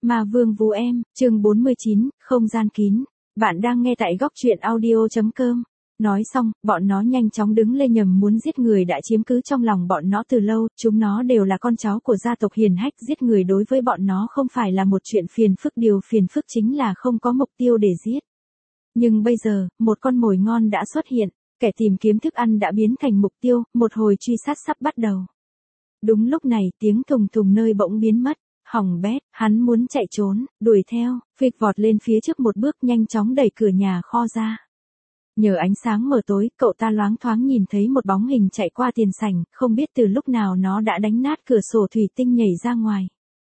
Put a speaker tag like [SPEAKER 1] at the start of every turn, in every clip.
[SPEAKER 1] Ma Vương Vú Em, chương 49, không gian kín. Bạn đang nghe tại góc truyện audio.com. Nói xong, bọn nó nhanh chóng đứng lên nhằm muốn giết người đã chiếm cứ trong lòng bọn nó từ lâu, chúng nó đều là con cháu của gia tộc hiền hách, giết người đối với bọn nó không phải là một chuyện phiền phức, điều phiền phức chính là không có mục tiêu để giết. Nhưng bây giờ, một con mồi ngon đã xuất hiện, kẻ tìm kiếm thức ăn đã biến thành mục tiêu, một hồi truy sát sắp bắt đầu. Đúng lúc này tiếng thùng thùng nơi bỗng biến mất. Hỏng bét, hắn muốn chạy trốn, đuổi theo, phịch vọt lên phía trước một bước nhanh chóng đẩy cửa nhà kho ra. Nhờ ánh sáng mờ tối, cậu ta loáng thoáng nhìn thấy một bóng hình chạy qua tiền sảnh, không biết từ lúc nào nó đã đánh nát cửa sổ thủy tinh nhảy ra ngoài.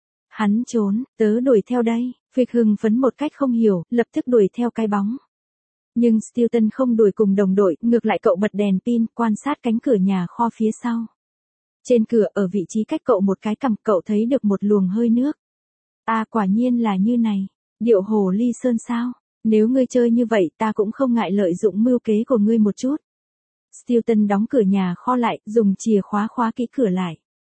[SPEAKER 1] Hắn trốn, tớ đuổi theo đây, phịch hưng phấn một cách không hiểu, lập tức đuổi theo cái bóng. Nhưng Stilton không đuổi cùng đồng đội, ngược lại cậu bật đèn pin, quan sát cánh cửa nhà kho phía sau. Trên cửa ở vị trí cách cậu một cái cằm, cậu thấy được một luồng hơi nước. À, quả nhiên là như này. Điệu hồ ly sơn sao? Nếu ngươi chơi như vậy ta cũng không ngại lợi dụng mưu kế của ngươi một chút. Stilton đóng cửa nhà kho lại, dùng chìa khóa khóa kỹ cửa lại.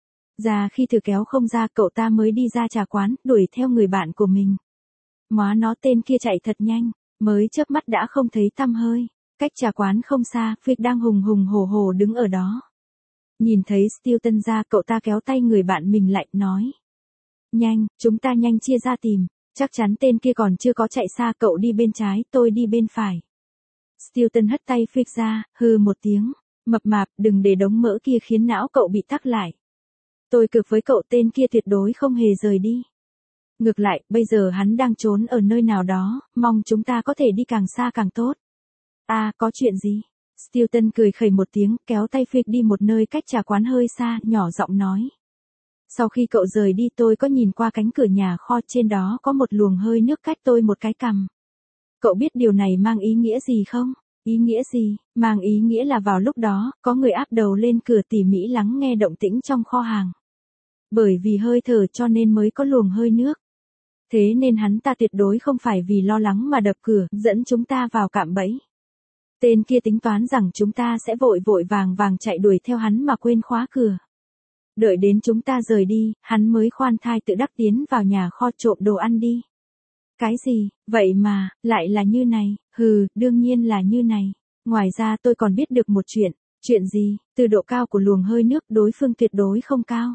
[SPEAKER 1] Ra khi thử kéo không ra, cậu ta mới đi ra trà quán, đuổi theo người bạn của mình. Móa nó, tên kia chạy thật nhanh, mới chớp mắt đã không thấy tăm hơi. Cách trà quán không xa, Phịch đang hùng hùng hổ hổ đứng ở đó. Nhìn thấy Stilton ra, cậu ta kéo tay người bạn mình lại, nói. Nhanh, chúng ta nhanh chia ra tìm, chắc chắn tên kia còn chưa có chạy xa, cậu đi bên trái, tôi đi bên phải. Stilton hất tay Phịch ra, hừ một tiếng, mập mạp, đừng để đống mỡ kia khiến não cậu bị tắc lại. Tôi cược với cậu tên kia tuyệt đối không hề rời đi. Ngược lại, bây giờ hắn đang trốn ở nơi nào đó, mong chúng ta có thể đi càng xa càng tốt. À, có chuyện gì? Stilton cười khẩy một tiếng, kéo tay Phịch đi một nơi cách trà quán hơi xa, nhỏ giọng nói. Sau khi cậu rời đi tôi có nhìn qua cánh cửa nhà kho, trên đó có một luồng hơi nước cách tôi một cái cằm. Cậu biết điều này mang ý nghĩa gì không? Ý nghĩa gì? Mang ý nghĩa là vào lúc đó, có người áp đầu lên cửa tỉ mỉ lắng nghe động tĩnh trong kho hàng. Bởi vì hơi thở cho nên mới có luồng hơi nước. Thế nên hắn ta tuyệt đối không phải vì lo lắng mà đập cửa, dẫn chúng ta vào cạm bẫy. Tên kia tính toán rằng chúng ta sẽ vội vội vàng vàng chạy đuổi theo hắn mà quên khóa cửa. Đợi đến chúng ta rời đi, hắn mới khoan thai tự đắc tiến vào nhà kho trộm đồ ăn đi. Cái gì, vậy mà, lại là như này, đương nhiên là như này. Ngoài ra tôi còn biết được một chuyện gì, từ độ cao của luồng hơi nước đối phương tuyệt đối không cao.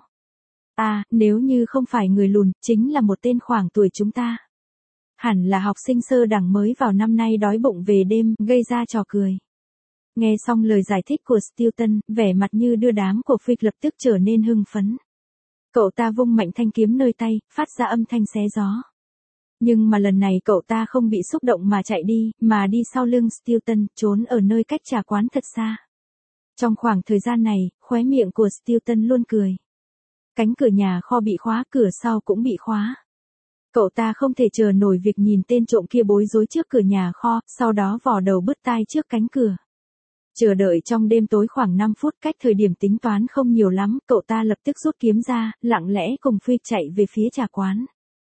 [SPEAKER 1] À, nếu như không phải người lùn, chính là một tên khoảng tuổi chúng ta. Hẳn là học sinh sơ đẳng mới vào năm nay đói bụng về đêm, gây ra trò cười. Nghe xong lời giải thích của Stilton, vẻ mặt như đưa đám của Phịch lập tức trở nên hưng phấn. Cậu ta vung mạnh thanh kiếm nơi tay, phát ra âm thanh xé gió. Nhưng mà lần này cậu ta không bị xúc động mà chạy đi, mà đi sau lưng Stilton, trốn ở nơi cách trà quán thật xa. Trong khoảng thời gian này, khóe miệng của Stilton luôn cười. Cánh cửa nhà kho bị khóa, cửa sau cũng bị khóa. Cậu ta không thể chờ nổi việc nhìn tên trộm kia bối rối trước cửa nhà kho, sau đó vò đầu bứt tai trước cánh cửa. Chờ đợi trong đêm tối khoảng 5 phút, cách thời điểm tính toán không nhiều lắm, cậu ta lập tức rút kiếm ra, lặng lẽ cùng Phịch chạy về phía trà quán.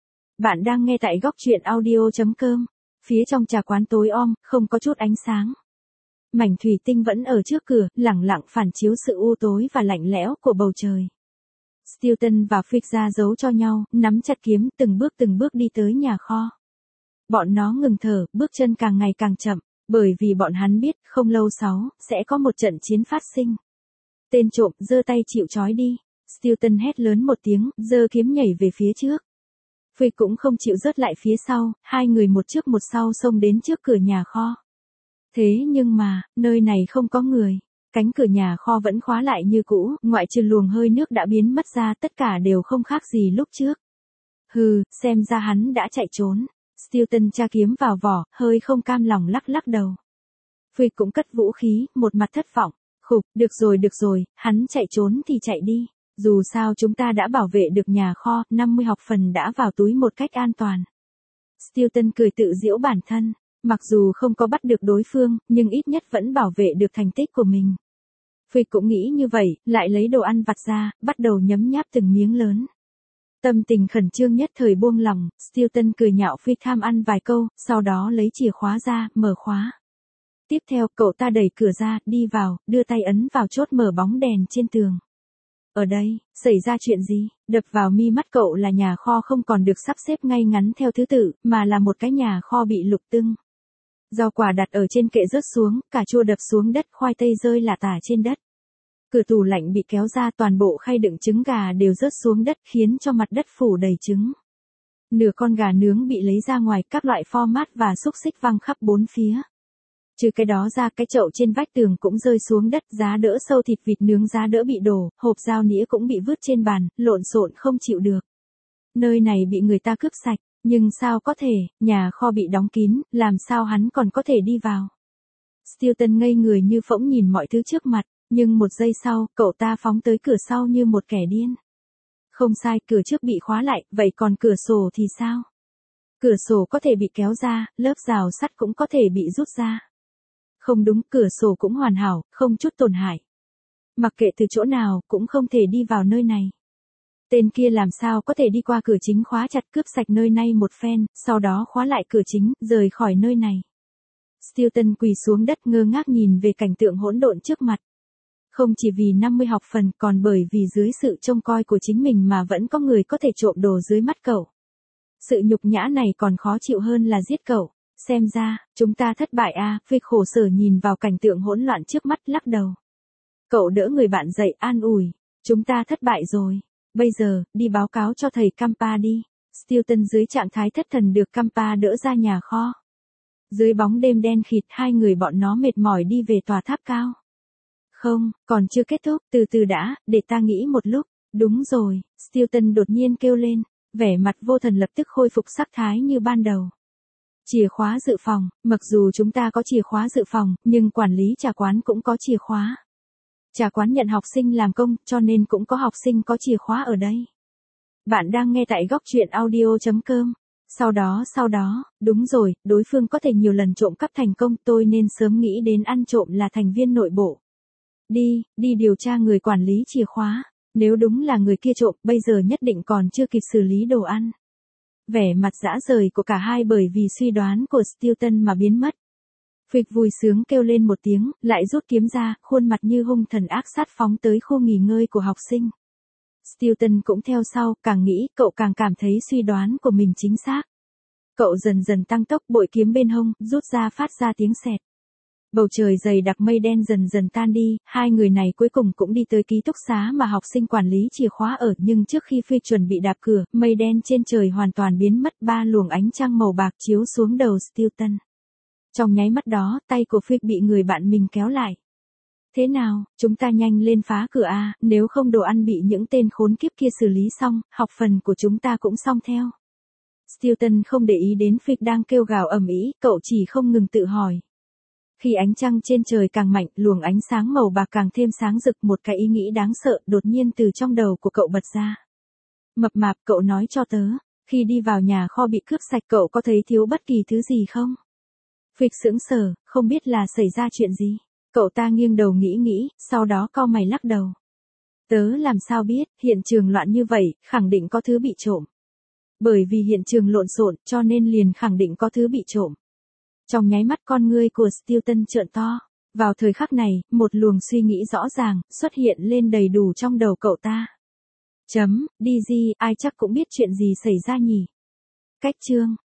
[SPEAKER 1] Bạn đang nghe tại góc truyện audio.com. Phía trong trà quán tối om, không có chút ánh sáng. Mảnh thủy tinh vẫn ở trước cửa, lẳng lặng phản chiếu sự u tối và lạnh lẽo của bầu trời. Stilton và Phịch ra giấu cho nhau, nắm chặt kiếm, từng bước đi tới nhà kho. Bọn nó ngừng thở, bước chân càng ngày càng chậm, bởi vì bọn hắn biết, không lâu sau, sẽ có một trận chiến phát sinh. Tên trộm, giơ tay chịu trói đi. Stilton hét lớn một tiếng, giơ kiếm nhảy về phía trước. Phịch cũng không chịu rớt lại phía sau, hai người một trước một sau xông đến trước cửa nhà kho. Thế nhưng mà, nơi này không có người. Cánh cửa nhà kho vẫn khóa lại như cũ, ngoại trừ luồng hơi nước đã biến mất ra, tất cả đều không khác gì lúc trước. Xem ra hắn đã chạy trốn. Stilton tra kiếm vào vỏ, hơi không cam lòng lắc lắc đầu. Phịch cũng cất vũ khí, một mặt thất vọng. Được rồi, hắn chạy trốn thì chạy đi. Dù sao chúng ta đã bảo vệ được nhà kho, 50 học phần đã vào túi một cách an toàn. Stilton cười tự giễu bản thân. Mặc dù không có bắt được đối phương, nhưng ít nhất vẫn bảo vệ được thành tích của mình. Phịch cũng nghĩ như vậy, lại lấy đồ ăn vặt ra, bắt đầu nhấm nháp từng miếng lớn. Tâm tình khẩn trương nhất thời buông lỏng, Stilton cười nhạo Phịch tham ăn vài câu, sau đó lấy chìa khóa ra, mở khóa. Tiếp theo, cậu ta đẩy cửa ra, đi vào, đưa tay ấn vào chốt mở bóng đèn trên tường. Ở đây, xảy ra chuyện gì? Đập vào mi mắt cậu là nhà kho không còn được sắp xếp ngay ngắn theo thứ tự, mà là một cái nhà kho bị lục tung. Rau quả đặt ở trên kệ rớt xuống, cà chua đập xuống đất, khoai tây rơi lả tả trên đất. Cửa tủ lạnh bị kéo ra, toàn bộ khay đựng trứng gà đều rớt xuống đất, khiến cho mặt đất phủ đầy trứng. Nửa con gà nướng bị lấy ra ngoài, các loại format và xúc xích văng khắp bốn phía. Trừ cái đó ra, cái chậu trên vách tường cũng rơi xuống đất, giá đỡ sâu thịt vịt nướng giá đỡ bị đổ, hộp dao nĩa cũng bị vứt trên bàn, lộn xộn không chịu được. Nơi này bị người ta cướp sạch, nhưng sao có thể, nhà kho bị đóng kín, làm sao hắn còn có thể đi vào. Stilton ngây người như phỗng nhìn mọi thứ trước mặt, nhưng một giây sau, cậu ta phóng tới cửa sau như một kẻ điên. Không sai, cửa trước bị khóa lại, vậy còn cửa sổ thì sao? Cửa sổ có thể bị kéo ra, lớp rào sắt cũng có thể bị rút ra. Không đúng, cửa sổ cũng hoàn hảo, không chút tổn hại. Mặc kệ từ chỗ nào, cũng không thể đi vào nơi này. Tên kia làm sao có thể đi qua cửa chính khóa chặt, cướp sạch nơi này một phen, sau đó khóa lại cửa chính, rời khỏi nơi này. Stilton quỳ xuống đất ngơ ngác nhìn về cảnh tượng hỗn độn trước mặt. Không chỉ vì 50 học phần, còn bởi vì dưới sự trông coi của chính mình mà vẫn có người có thể trộm đồ dưới mắt cậu. Sự nhục nhã này còn khó chịu hơn là giết cậu. Xem ra, chúng ta thất bại à, Phi khổ sở nhìn vào cảnh tượng hỗn loạn trước mắt, lắc đầu. Cậu đỡ người bạn dậy, an ủi. Chúng ta thất bại rồi. Bây giờ, đi báo cáo cho thầy Campa đi. Stilton dưới trạng thái thất thần được Campa đỡ ra nhà kho. Dưới bóng đêm đen khịt, hai người bọn nó mệt mỏi đi về tòa tháp cao. Không, còn chưa kết thúc, từ từ đã, để ta nghĩ một lúc. Đúng rồi, Stilton đột nhiên kêu lên, vẻ mặt vô thần lập tức khôi phục sắc thái như ban đầu. Chìa khóa dự phòng, mặc dù chúng ta có chìa khóa dự phòng, nhưng quản lý trà quán cũng có chìa khóa. Trà quán nhận học sinh làm công, cho nên cũng có học sinh có chìa khóa ở đây. Bạn đang nghe tại góc truyện audio.com. Sau đó, đúng rồi, đối phương có thể nhiều lần trộm cắp thành công, tôi nên sớm nghĩ đến ăn trộm là thành viên nội bộ. Đi điều tra người quản lý chìa khóa. Nếu đúng là người kia trộm, bây giờ nhất định còn chưa kịp xử lý đồ ăn. Vẻ mặt dã rời của cả hai bởi vì suy đoán của Stilton mà biến mất. Phịch vui sướng kêu lên một tiếng, lại rút kiếm ra, khuôn mặt như hung thần ác sát phóng tới khu nghỉ ngơi của học sinh. Stilton cũng theo sau, càng nghĩ, cậu càng cảm thấy suy đoán của mình chính xác. Cậu dần dần tăng tốc, bội kiếm bên hông, rút ra phát ra tiếng sẹt. Bầu trời dày đặc mây đen dần dần tan đi, hai người này cuối cùng cũng đi tới ký túc xá mà học sinh quản lý chìa khóa ở, nhưng trước khi Phi chuẩn bị đạp cửa, mây đen trên trời hoàn toàn biến mất, ba luồng ánh trăng màu bạc chiếu xuống đầu Stilton. Trong nháy mắt đó, tay của Phi bị người bạn mình kéo lại. Thế nào, chúng ta nhanh lên phá cửa a, nếu không đồ ăn bị những tên khốn kiếp kia xử lý xong, học phần của chúng ta cũng xong theo. Stilton không để ý đến Phi đang kêu gào ầm ĩ, cậu chỉ không ngừng tự hỏi. Khi ánh trăng trên trời càng mạnh, luồng ánh sáng màu bạc càng thêm sáng rực, một cái ý nghĩ đáng sợ đột nhiên từ trong đầu của cậu bật ra. Mập mạp, cậu nói cho tớ, khi đi vào nhà kho bị cướp sạch cậu có thấy thiếu bất kỳ thứ gì không? Phịch sững sờ, không biết là xảy ra chuyện gì. Cậu ta nghiêng đầu nghĩ, sau đó cau mày lắc đầu. Tớ làm sao biết, hiện trường loạn như vậy, khẳng định có thứ bị trộm. Bởi vì hiện trường lộn xộn, cho nên liền khẳng định có thứ bị trộm. Trong nháy mắt con ngươi của Stilton trợn to. Vào thời khắc này, một luồng suy nghĩ rõ ràng, xuất hiện lên đầy đủ trong đầu cậu ta. DG, ai chắc cũng biết chuyện gì xảy ra nhỉ? Cách chương.